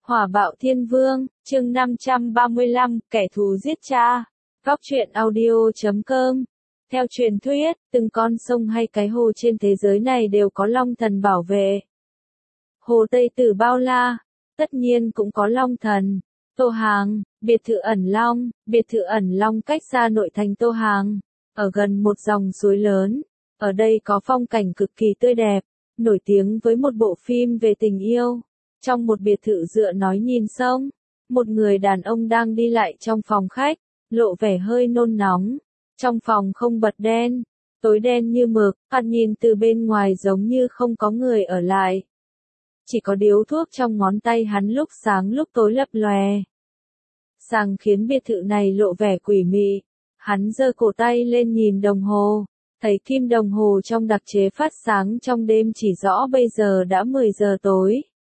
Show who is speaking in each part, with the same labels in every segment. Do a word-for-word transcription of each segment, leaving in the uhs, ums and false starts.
Speaker 1: Hỏa bạo thiên vương, chương năm trăm ba mươi lăm, kẻ thù giết cha. Góc truyện audio chấm com. Theo truyền thuyết, từng con sông hay cái hồ trên thế giới này đều có long thần bảo vệ. Hồ Tây Tử bao la, tất nhiên cũng có long thần. Tô Hàng, biệt thự ẩn long, biệt thự ẩn long cách xa nội thành Tô Hàng, ở gần một dòng suối lớn. Ở đây có phong cảnh cực kỳ tươi đẹp, nổi tiếng với một bộ phim về tình yêu. Trong một biệt thự dựa nói nhìn sông, một người đàn ông đang đi lại trong phòng khách, lộ vẻ hơi nôn nóng. Trong phòng không bật đèn, tối đen như mực, hắn nhìn từ bên ngoài giống như không có người ở lại. Chỉ có điếu thuốc trong ngón tay hắn lúc sáng lúc tối lập lòe. Sáng khiến biệt thự này lộ vẻ quỷ mị. Hắn giơ cổ tay lên nhìn đồng hồ, thấy kim đồng hồ trong đặc chế phát sáng trong đêm chỉ rõ bây giờ đã mười giờ tối.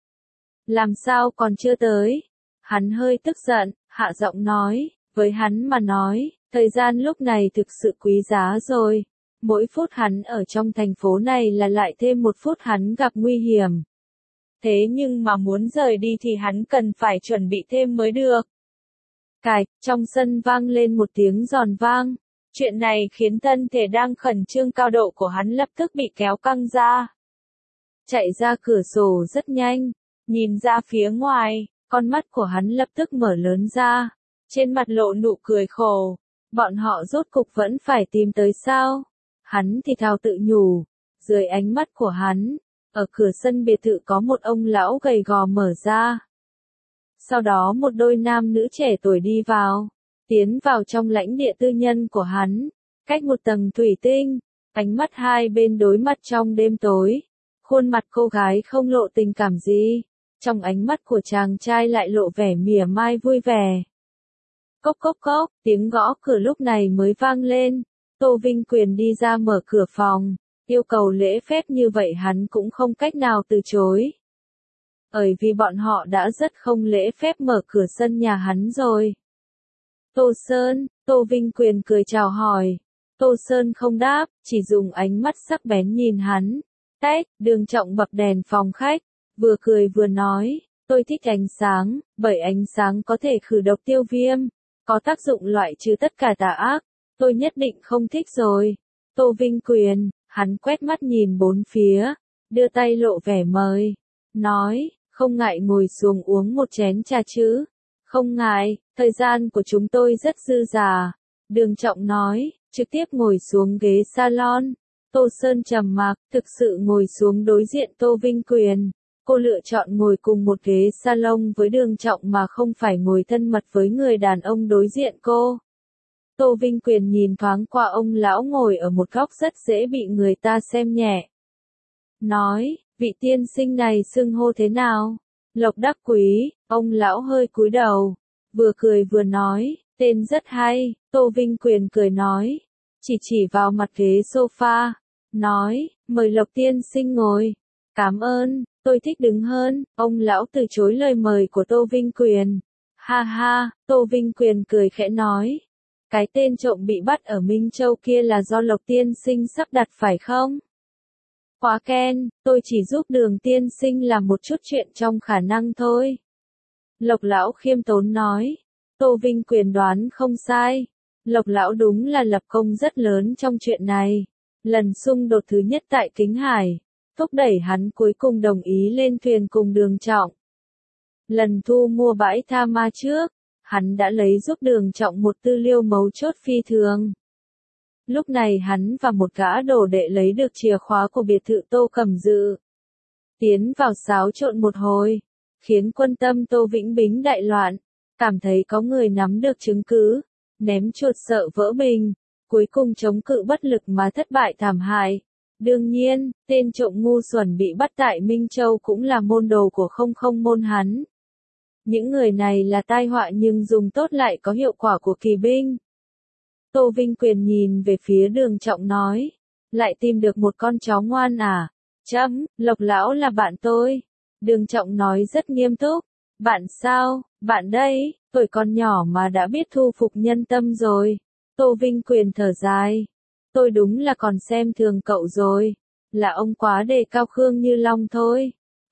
Speaker 1: Làm sao còn chưa tới? Hắn hơi tức giận, hạ giọng nói, với hắn mà nói, thời gian lúc này thực sự quý giá rồi. Mỗi phút hắn ở trong thành phố này là lại thêm một phút hắn gặp nguy hiểm. Thế nhưng mà muốn rời đi thì hắn cần phải chuẩn bị thêm mới được. Cạch, trong sân vang lên một tiếng giòn vang. Chuyện này khiến thân thể đang khẩn trương cao độ của hắn lập tức bị kéo căng ra. Chạy ra cửa sổ rất nhanh, nhìn ra phía ngoài, con mắt của hắn lập tức mở lớn ra, trên mặt lộ nụ cười khổ. Bọn họ rốt cục vẫn phải tìm tới sao? Hắn thì thào tự nhủ. Dưới ánh mắt của hắn, ở cửa sân biệt thự có một ông lão gầy gò mở ra. Sau đó một đôi nam nữ trẻ tuổi đi vào, tiến vào trong lãnh địa tư nhân của hắn, cách một tầng thủy tinh, ánh mắt hai bên đối mặt trong đêm tối. Khuôn mặt cô gái không lộ tình cảm gì, trong ánh mắt của chàng trai lại lộ vẻ mỉa mai vui vẻ. Cốc cốc cốc, tiếng gõ cửa lúc này mới vang lên. Tô Vinh Quyền đi ra mở cửa phòng, yêu cầu lễ phép như vậy hắn cũng không cách nào từ chối. Bởi vì bọn họ đã rất không lễ phép mở cửa sân nhà hắn rồi. Tô Sơn, Tô Vinh Quyền cười chào hỏi. Tô Sơn không đáp, chỉ dùng ánh mắt sắc bén nhìn hắn. Tách, Đường Trọng bập đèn phòng khách, vừa cười vừa nói, tôi thích ánh sáng, bởi ánh sáng có thể khử độc tiêu viêm, có tác dụng loại trừ tất cả tà ác, tôi nhất định không thích rồi. Tô Vinh Quyền, hắn quét mắt nhìn bốn phía, đưa tay lộ vẻ mời, nói, không ngại ngồi xuống uống một chén trà chứ? Không ngại, thời gian của chúng tôi rất dư dả. Đường Trọng nói, trực tiếp ngồi xuống ghế salon. Tô Sơn trầm mặc, thực sự ngồi xuống đối diện Tô Vinh Quyền. Cô lựa chọn ngồi cùng một ghế salon với Đường Trọng mà không phải ngồi thân mật với người đàn ông đối diện cô. Tô Vinh Quyền nhìn thoáng qua ông lão ngồi ở một góc rất dễ bị người ta xem nhẹ. Nói, vị tiên sinh này xưng hô thế nào? Lộc Đắc Quý, ông lão hơi cúi đầu, vừa cười vừa nói, tên rất hay. Tô Vinh Quyền cười nói, chỉ chỉ vào mặt ghế sofa, nói, mời Lộc tiên sinh ngồi. Cảm ơn, tôi thích đứng hơn. Ông lão từ chối lời mời của Tô Vinh Quyền. Ha ha, Tô Vinh Quyền cười khẽ nói, cái tên trộm bị bắt ở Minh Châu kia là do Lộc tiên sinh sắp đặt phải không? Quá khen, tôi chỉ giúp Đường tiên sinh làm một chút chuyện trong khả năng thôi. Lộc lão khiêm tốn nói. Tô Vinh Quyền đoán không sai. Lộc lão đúng là lập công rất lớn trong chuyện này. Lần xung đột thứ nhất tại Kính Hải, thúc đẩy hắn cuối cùng đồng ý lên thuyền cùng Đường Trọng. Lần thu mua bãi Tha Ma trước, hắn đã lấy giúp Đường Trọng một tư liệu mấu chốt phi thường. Lúc này hắn và một gã đồ đệ lấy được chìa khóa của biệt thự Tô Cẩm Dự. Tiến vào xáo trộn một hồi, khiến quân tâm Tô Vĩnh Bính đại loạn, cảm thấy có người nắm được chứng cứ, ném chuột sợ vỡ bình, cuối cùng chống cự bất lực mà thất bại thảm hại. Đương nhiên, tên trộm ngu xuẩn bị bắt tại Minh Châu cũng là môn đồ của không không môn hắn. Những người này là tai họa nhưng dùng tốt lại có hiệu quả của kỳ binh. Tô Vinh Quyền nhìn về phía Đường Trọng nói, lại tìm được một con chó ngoan à? Chấm, Lộc lão là bạn tôi. Đường Trọng nói rất nghiêm túc. Bạn sao? Bạn đây, tuổi còn nhỏ mà đã biết thu phục nhân tâm rồi. Tô Vinh Quyền thở dài. Tôi đúng là còn xem thường cậu rồi. Là ông quá đề cao Khương Như Long thôi.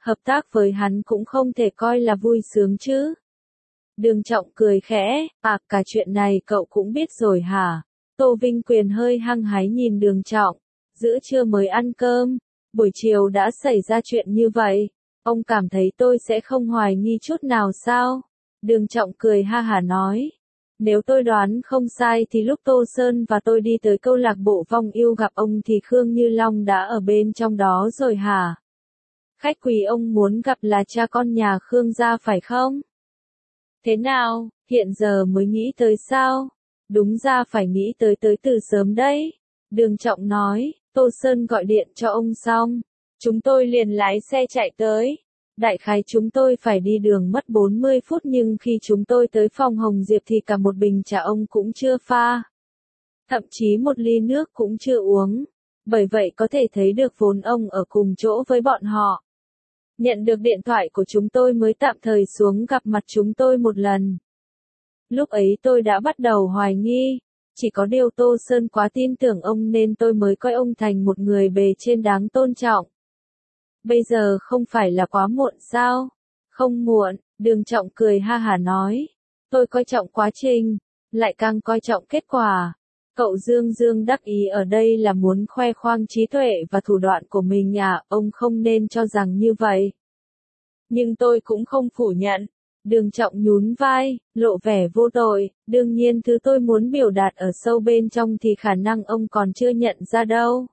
Speaker 1: hợp tác với hắn cũng không thể coi là vui sướng chứ. Đường Trọng cười khẽ, à, cả chuyện này cậu cũng biết rồi hả? Tô Vinh Quyền hơi hăng hái nhìn Đường Trọng, giữa trưa mới ăn cơm, buổi chiều đã xảy ra chuyện như vậy, ông cảm thấy tôi sẽ không hoài nghi chút nào sao? Đường Trọng cười ha hả nói, nếu tôi đoán không sai thì lúc Tô Sơn và tôi đi tới câu lạc bộ Vong Yêu gặp ông thì Khương Như Long đã ở bên trong đó rồi hả? Khách quý ông muốn gặp là cha con nhà Khương gia phải không? Thế nào, hiện giờ mới nghĩ tới sao? Đúng ra phải nghĩ tới tới từ sớm đấy. Đường Trọng nói, Tô Sơn gọi điện cho ông xong. Chúng tôi liền lái xe chạy tới. Đại khái chúng tôi phải đi đường mất bốn mươi phút nhưng khi chúng tôi tới phòng Hồng Diệp thì cả một bình trà ông cũng chưa pha. Thậm chí một ly nước cũng chưa uống. Bởi vậy có thể thấy được vốn ông ở cùng chỗ với bọn họ. Nhận được điện thoại của chúng tôi mới tạm thời xuống gặp mặt chúng tôi một lần. Lúc ấy tôi đã bắt đầu hoài nghi, chỉ có điều Tô Sơn quá tin tưởng ông nên tôi mới coi ông thành một người bề trên đáng tôn trọng. Bây giờ không phải là quá muộn sao? Không muộn, Đường Trọng cười ha hả nói. Tôi coi trọng quá trình, lại càng coi trọng kết quả. Cậu Dương Dương đắc ý ở đây là muốn khoe khoang trí tuệ và thủ đoạn của mình à, ông không nên cho rằng như vậy. Nhưng tôi cũng không phủ nhận. Đường Trọng nhún vai, lộ vẻ vô tội, đương nhiên thứ tôi muốn biểu đạt ở sâu bên trong thì khả năng ông còn chưa nhận ra đâu.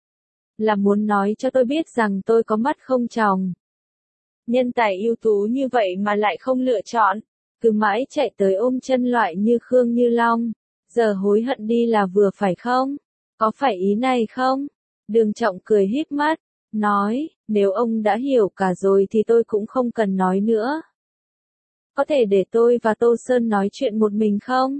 Speaker 1: Là muốn nói cho tôi biết rằng tôi có mắt không tròng. Nhân tài ưu tú như vậy mà lại không lựa chọn, cứ mãi chạy tới ôm chân loại như Khương Như Long. Giờ hối hận đi là vừa phải không? Có phải ý này không? Đường Trọng cười híp mắt, nói, nếu ông đã hiểu cả rồi thì tôi cũng không cần nói nữa. Có thể để tôi và Tô Sơn nói chuyện một mình không?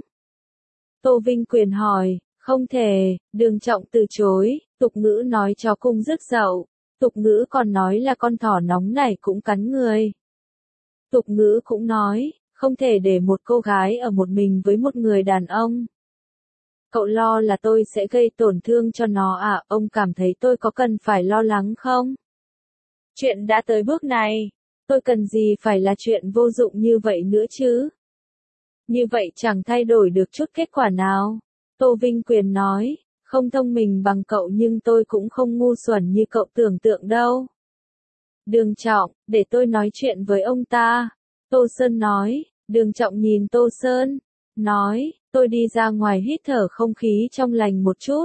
Speaker 1: Tô Vinh Quyền hỏi, không thể, Đường Trọng từ chối, tục ngữ nói chó cùng rước dậu, tục ngữ còn nói là con thỏ nóng này cũng cắn người. Tục ngữ cũng nói, không thể để một cô gái ở một mình với một người đàn ông. Cậu lo là tôi sẽ gây tổn thương cho nó à, ông cảm thấy tôi có cần phải lo lắng không? Chuyện đã tới bước này, tôi cần gì phải là chuyện vô dụng như vậy nữa chứ? Như vậy chẳng thay đổi được chút kết quả nào. Tô Vinh Quyền nói, không thông minh bằng cậu nhưng tôi cũng không ngu xuẩn như cậu tưởng tượng đâu. Đường Trọng, để tôi nói chuyện với ông ta. Tô Sơn nói, Đường Trọng nhìn Tô Sơn, nói, tôi đi ra ngoài hít thở không khí trong lành một chút.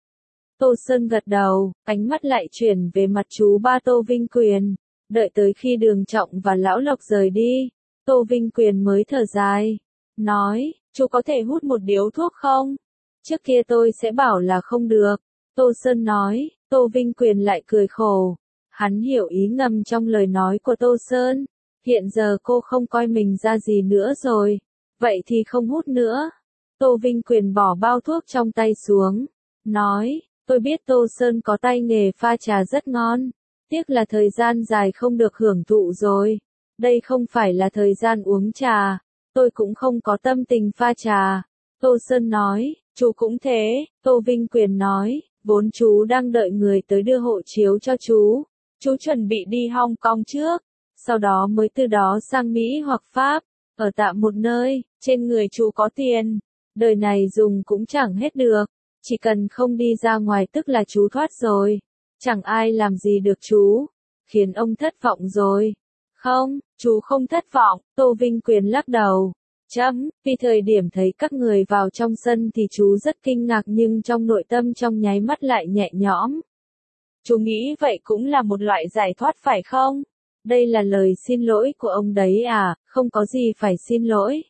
Speaker 1: Tô Sơn gật đầu, ánh mắt lại chuyển về mặt chú ba Tô Vinh Quyền. Đợi tới khi Đường Trọng và Lão Lộc rời đi, Tô Vinh Quyền mới thở dài. Nói, chú có thể hút một điếu thuốc không? Trước kia tôi sẽ bảo là không được. Tô Sơn nói, Tô Vinh Quyền lại cười khổ. Hắn hiểu ý ngầm trong lời nói của Tô Sơn. Hiện giờ cô không coi mình ra gì nữa rồi. Vậy thì không hút nữa. Tô Vinh Quyền bỏ bao thuốc trong tay xuống. Nói, tôi biết Tô Sơn có tay nghề pha trà rất ngon. Tiếc là thời gian dài không được hưởng thụ rồi. Đây không phải là thời gian uống trà. Tôi cũng không có tâm tình pha trà. Tô Sơn nói, chú cũng thế. Tô Vinh Quyền nói, vốn chú đang đợi người tới đưa hộ chiếu cho chú. Chú chuẩn bị đi Hong Kong trước. Sau đó mới từ đó sang Mỹ hoặc Pháp. Ở tạm một nơi, trên người chú có tiền. Đời này dùng cũng chẳng hết được. Chỉ cần không đi ra ngoài tức là chú thoát rồi. Chẳng ai làm gì được chú. Khiến ông thất vọng rồi. Không, chú không thất vọng. Tô Vinh Quyền lắc đầu. Chấm, vì thời điểm thấy các người vào trong sân thì chú rất kinh ngạc nhưng trong nội tâm trong nháy mắt lại nhẹ nhõm. Chú nghĩ vậy cũng là một loại giải thoát phải không? Đây là lời xin lỗi của ông đấy à, không có gì phải xin lỗi.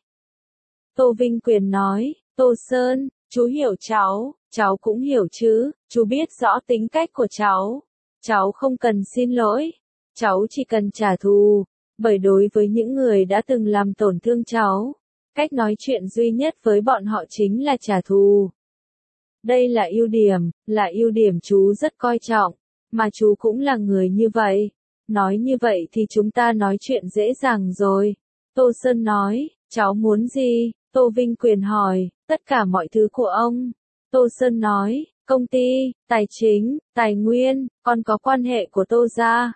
Speaker 1: Tô Vinh Quyền nói, Tô Sơn, chú hiểu cháu, cháu cũng hiểu chứ, chú biết rõ tính cách của cháu. Cháu không cần xin lỗi, cháu chỉ cần trả thù, bởi đối với những người đã từng làm tổn thương cháu, cách nói chuyện duy nhất với bọn họ chính là trả thù. Đây là ưu điểm, là ưu điểm chú rất coi trọng, mà chú cũng là người như vậy. Nói như vậy thì chúng ta nói chuyện dễ dàng rồi. Tô Sơn nói, cháu muốn gì? Tô Vinh Quyền hỏi, tất cả mọi thứ của ông. Tô Sơn nói, công ty, tài chính, tài nguyên, còn có quan hệ của Tô gia.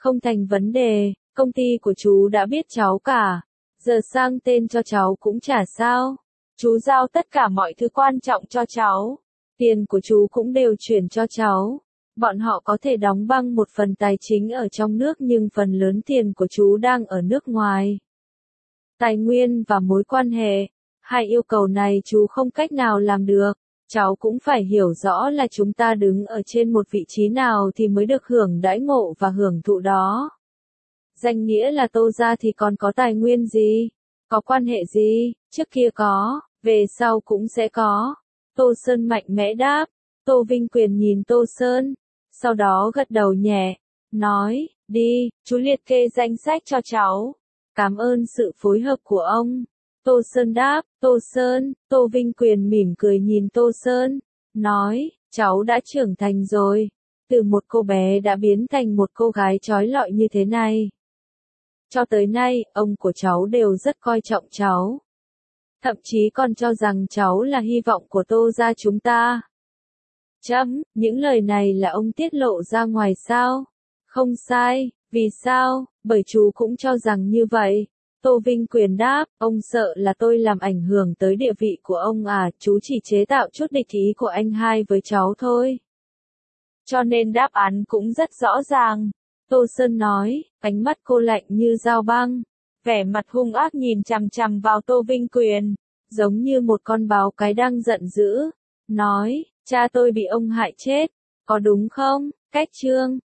Speaker 1: Không thành vấn đề, công ty của chú đã biết cháu cả. Giờ sang tên cho cháu cũng chả sao. Chú giao tất cả mọi thứ quan trọng cho cháu. Tiền của chú cũng đều chuyển cho cháu. Bọn họ có thể đóng băng một phần tài chính ở trong nước nhưng phần lớn tiền của chú đang ở nước ngoài. Tài nguyên và mối quan hệ, hai yêu cầu này chú không cách nào làm được. Cháu cũng phải hiểu rõ là chúng ta đứng ở trên một vị trí nào thì mới được hưởng đãi ngộ và hưởng thụ đó. Danh nghĩa là Tô gia thì còn có tài nguyên gì? Có quan hệ gì? Trước kia có, về sau cũng sẽ có. Tô Sơn mạnh mẽ đáp. Tô Vinh Quyền nhìn Tô Sơn, sau đó gật đầu nhẹ, nói, đi, chú liệt kê danh sách cho cháu. Cảm ơn sự phối hợp của ông. Tô Sơn đáp, Tô Sơn, Tô Vinh Quyền mỉm cười nhìn Tô Sơn, nói, cháu đã trưởng thành rồi. Từ một cô bé đã biến thành một cô gái trói lọi như thế này. Cho tới nay, ông của cháu đều rất coi trọng cháu. Thậm chí còn cho rằng cháu là hy vọng của Tô gia chúng ta. Chấm, những lời này là ông tiết lộ ra ngoài sao? Không sai, vì sao? Bởi chú cũng cho rằng như vậy. Tô Vinh Quyền đáp, ông sợ là tôi làm ảnh hưởng tới địa vị của ông à, chú chỉ chế tạo chút địch ý của anh hai với cháu thôi. Cho nên đáp án cũng rất rõ ràng. Tô Sơn nói, ánh mắt cô lạnh như dao băng, vẻ mặt hung ác nhìn chằm chằm vào Tô Vinh Quyền, giống như một con báo cái đang giận dữ, nói, cha tôi bị ông hại chết, có đúng không? Cách chương